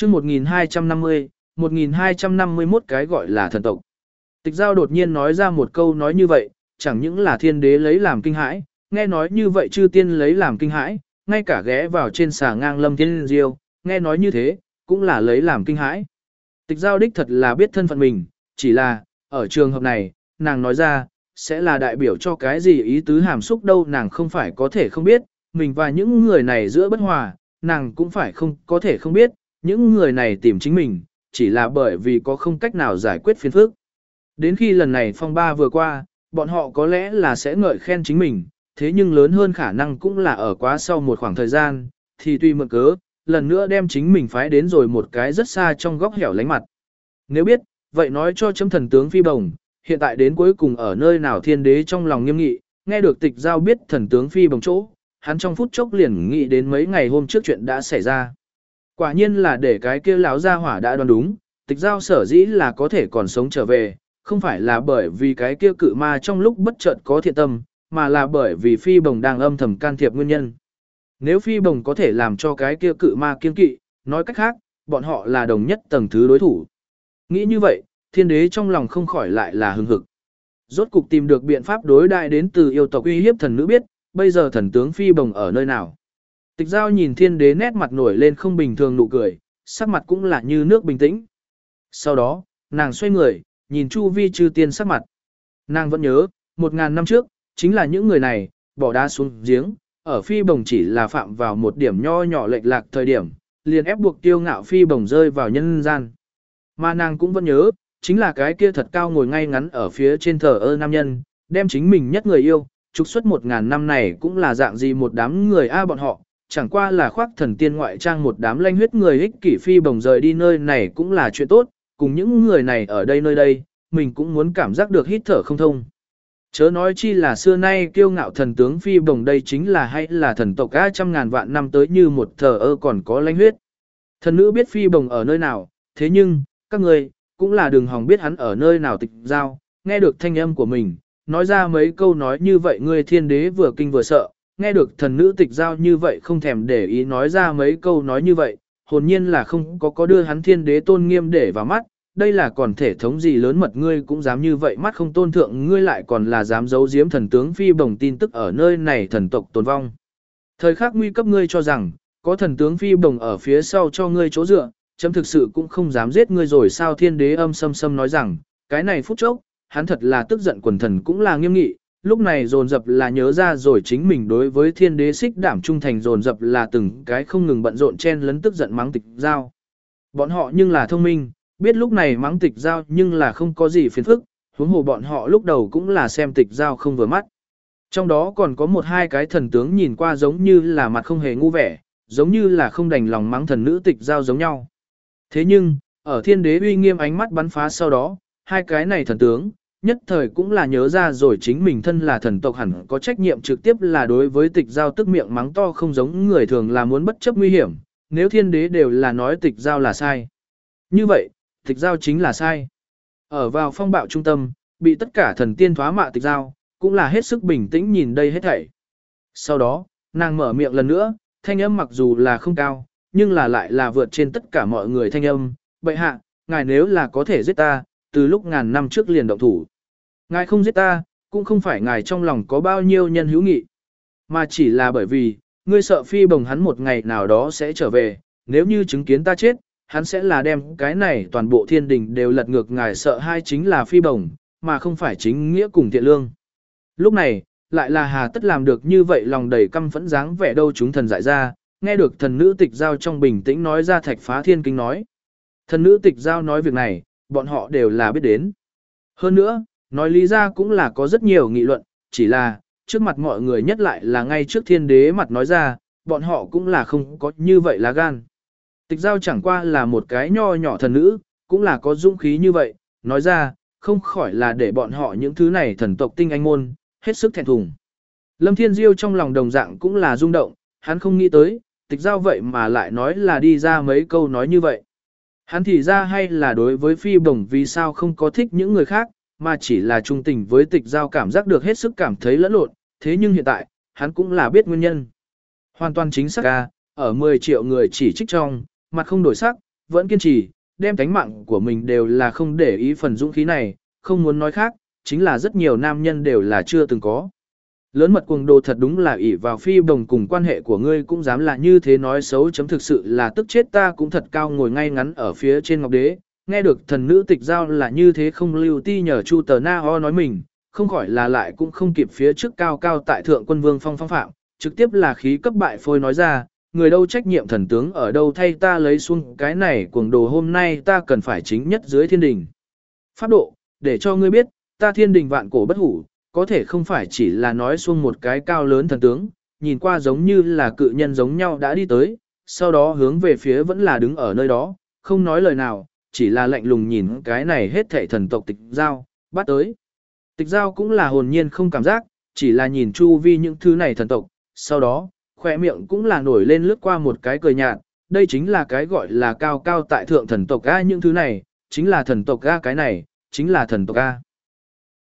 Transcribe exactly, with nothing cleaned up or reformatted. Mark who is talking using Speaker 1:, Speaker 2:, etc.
Speaker 1: chương một nghìn hai trăm năm mươi, một nghìn hai trăm năm mươi mốt cái gọi là thần tộc. Tịch giao đột nhiên nói ra một câu nói như vậy, chẳng những là thiên đế lấy làm kinh hãi, nghe nói như vậy chư tiên lấy làm kinh hãi, ngay cả ghé vào trên xà ngang lâm thiên diêu, nghe nói như thế, cũng là lấy làm kinh hãi. Tịch giao đích thật là biết thân phận mình, chỉ là, ở trường hợp này, nàng nói ra, sẽ là đại biểu cho cái gì ý tứ hàm xúc đâu nàng không phải có thể không biết, mình và những người này giữa bất hòa, nàng cũng phải không có thể không biết, những người này tìm chính mình, chỉ là bởi vì có không cách nào giải quyết phiền phức. Đến khi lần này phong ba vừa qua, bọn họ có lẽ là sẽ ngợi khen chính mình, thế nhưng lớn hơn khả năng cũng là ở quá sau một khoảng thời gian, thì tùy mượn cớ, lần nữa đem chính mình phái đến rồi một cái rất xa trong góc hẻo lánh mặt. Nếu biết, vậy nói cho chấm thần tướng Phi Bồng, hiện tại đến cuối cùng ở nơi nào thiên đế trong lòng nghiêm nghị, nghe được tịch giao biết thần tướng Phi Bồng chỗ, hắn trong phút chốc liền nghĩ đến mấy ngày hôm trước chuyện đã xảy ra. Quả nhiên là để cái kia lão gia hỏa đã đoán đúng, tịch giao sở dĩ là có thể còn sống trở về, không phải là bởi vì cái kia cự ma trong lúc bất chợt có thiện tâm, mà là bởi vì Phi Bồng đang âm thầm can thiệp nguyên nhân. Nếu Phi Bồng có thể làm cho cái kia cự ma kiên kỵ, nói cách khác, bọn họ là đồng nhất tầng thứ đối thủ. Nghĩ như vậy, thiên đế trong lòng không khỏi lại là hưng hực. Rốt cục tìm được biện pháp đối đại đến từ yêu tộc uy hiếp thần nữ biết, bây giờ thần tướng Phi Bồng ở nơi nào. Tịch giao nhìn thiên đế nét mặt nổi lên không bình thường nụ cười, sắc mặt cũng là như nước bình tĩnh. Sau đó, nàng xoay người, nhìn chu vi chư tiên sắc mặt. Nàng vẫn nhớ, một ngàn năm trước, chính là những người này, bỏ đá xuống giếng, ở Phi Bồng chỉ là phạm vào một điểm nho nhỏ lệch lạc thời điểm, liền ép buộc tiêu ngạo Phi Bồng rơi vào nhân gian. Mà nàng cũng vẫn nhớ, chính là cái kia thật cao ngồi ngay ngắn ở phía trên thờ ơ nam nhân, đem chính mình nhất người yêu, trục xuất một ngàn năm này cũng là dạng gì một đám người a bọn họ, chẳng qua là khoác thần tiên ngoại trang một đám lanh huyết người ích kỷ Phi Bồng rời đi nơi này cũng là chuyện tốt, cùng những người này ở đây nơi đây, mình cũng muốn cảm giác được hít thở không thông. Chớ nói chi là xưa nay kiêu ngạo thần tướng Phi Bồng đây chính là hay là thần tộc a trăm ngàn vạn năm tới như một thờ ơ còn có lanh huyết. Thần nữ biết Phi Bồng ở nơi nào, thế nhưng, các người, cũng là đừng hòng biết hắn ở nơi nào tịch giao, nghe được thanh âm của mình, nói ra mấy câu nói như vậy ngươi thiên đế vừa kinh vừa sợ, nghe được thần nữ tịch giao như vậy không thèm để ý nói ra mấy câu nói như vậy, hồn nhiên là không có có đưa hắn thiên đế tôn nghiêm để vào mắt, đây là còn thể thống gì lớn mật ngươi cũng dám như vậy mắt không tôn thượng ngươi lại còn là dám giấu giếm thần tướng Phi Bồng tin tức ở nơi này thần tộc tồn vong. Thời khắc nguy cấp ngươi cho rằng, có thần tướng Phi Bồng ở phía sau cho ngươi chỗ dựa, chấm thực sự cũng không dám giết ngươi rồi sao thiên đế âm sâm sâm nói rằng, cái này phút chốc, hắn thật là tức giận quần thần cũng là nghiêm nghị, lúc này dồn dập là nhớ ra rồi chính mình đối với thiên đế xích đảm trung thành dồn dập là từng cái không ngừng bận rộn chen lấn tức giận mắng tịch giao. Bọn họ nhưng là thông minh, biết lúc này mắng tịch giao nhưng là không có gì phiền phức, huống hồ bọn họ lúc đầu cũng là xem tịch giao không vừa mắt. Trong đó còn có một hai cái thần tướng nhìn qua giống như là mặt không hề ngu vẻ, giống như là không đành lòng mắng thần nữ tịch giao giống nhau. Thế nhưng, ở thiên đế uy nghiêm ánh mắt bắn phá sau đó, hai cái này thần tướng, nhất thời cũng là nhớ ra rồi chính mình thân là thần tộc hẳn có trách nhiệm trực tiếp là đối với tịch giao tức miệng mắng to không giống người thường là muốn bất chấp nguy hiểm, nếu thiên đế đều là nói tịch giao là sai. Như vậy, tịch giao chính là sai. Ở vào phong bạo trung tâm, bị tất cả thần tiên thoá mạ tịch giao, cũng là hết sức bình tĩnh nhìn đây hết thảy. Sau đó, nàng mở miệng lần nữa, thanh âm mặc dù là không cao, nhưng là lại là vượt trên tất cả mọi người thanh âm. Bệ hạ, ngài nếu là có thể giết ta, từ lúc ngàn năm trước liền động thủ. Ngài không giết ta, cũng không phải ngài trong lòng có bao nhiêu nhân hữu nghị, mà chỉ là bởi vì, ngươi sợ Phi Bồng hắn một ngày nào đó sẽ trở về, nếu như chứng kiến ta chết, hắn sẽ là đem cái này toàn bộ thiên đình đều lật ngược ngài sợ hai chính là Phi Bồng, mà không phải chính nghĩa cùng thiện lương. Lúc này, lại là hà tất làm được như vậy lòng đầy căm phẫn dáng vẻ đâu chúng thần dại ra, nghe được thần nữ tịch giao trong bình tĩnh nói ra thạch phá thiên kinh nói. Thần nữ tịch giao nói việc này, bọn họ đều là biết đến. Hơn nữa, nói lý ra cũng là có rất nhiều nghị luận, chỉ là, trước mặt mọi người nhất lại là ngay trước thiên đế mặt nói ra, bọn họ cũng là không có như vậy lá gan. Tịch giao chẳng qua là một cái nho nhỏ thần nữ, cũng là có dũng khí như vậy, nói ra, không khỏi là để bọn họ những thứ này thần tộc tinh anh môn, hết sức thẹn thùng. Lâm Thiên Diêu trong lòng đồng dạng cũng là rung động, hắn không nghĩ tới, tịch giao vậy mà lại nói là đi ra mấy câu nói như vậy. Hắn thì ra hay là đối với Phi Bồng vì sao không có thích những người khác, mà chỉ là trung tình với tịch giao cảm giác được hết sức cảm thấy lẫn lộn, thế nhưng hiện tại, hắn cũng là biết nguyên nhân. Hoàn toàn chính xác ca, ở mười triệu người chỉ trích trong, mặt không đổi sắc, vẫn kiên trì, đem tánh mạng của mình đều là không để ý phần dũng khí này, không muốn nói khác, chính là rất nhiều nam nhân đều là chưa từng có. Lớn mật cuồng đồ thật đúng là ỷ vào phi đồng cùng quan hệ của ngươi cũng dám là như thế nói xấu chấm thực sự là tức chết ta cũng thật cao ngồi ngay ngắn ở phía trên ngọc đế, nghe được thần nữ tịch giao là như thế không lưu ti nhờ Chu Tờ Na Ho nói mình, không khỏi là lại cũng không kịp phía trước cao cao tại thượng quân vương phong phong phạm, trực tiếp là khí cấp bại phôi nói ra, người đâu trách nhiệm thần tướng ở đâu thay ta lấy xuống cái này cuồng đồ hôm nay ta cần phải chính nhất dưới thiên đình. Pháp độ, để cho ngươi biết, ta thiên đình vạn cổ bất hủ, có thể không phải chỉ là nói xuông một cái cao lớn thần tướng, nhìn qua giống như là cự nhân giống nhau đã đi tới, sau đó hướng về phía vẫn là đứng ở nơi đó, không nói lời nào, chỉ là lạnh lùng nhìn cái này hết thảy thần tộc tịch giao, bắt tới. Tịch giao cũng là hồn nhiên không cảm giác, chỉ là nhìn chu vi những thứ này thần tộc, sau đó, khỏe miệng cũng là nổi lên lướt qua một cái cười nhạt, đây chính là cái gọi là cao cao tại thượng thần tộc A những thứ này, chính là thần tộc A cái này, chính là thần tộc A.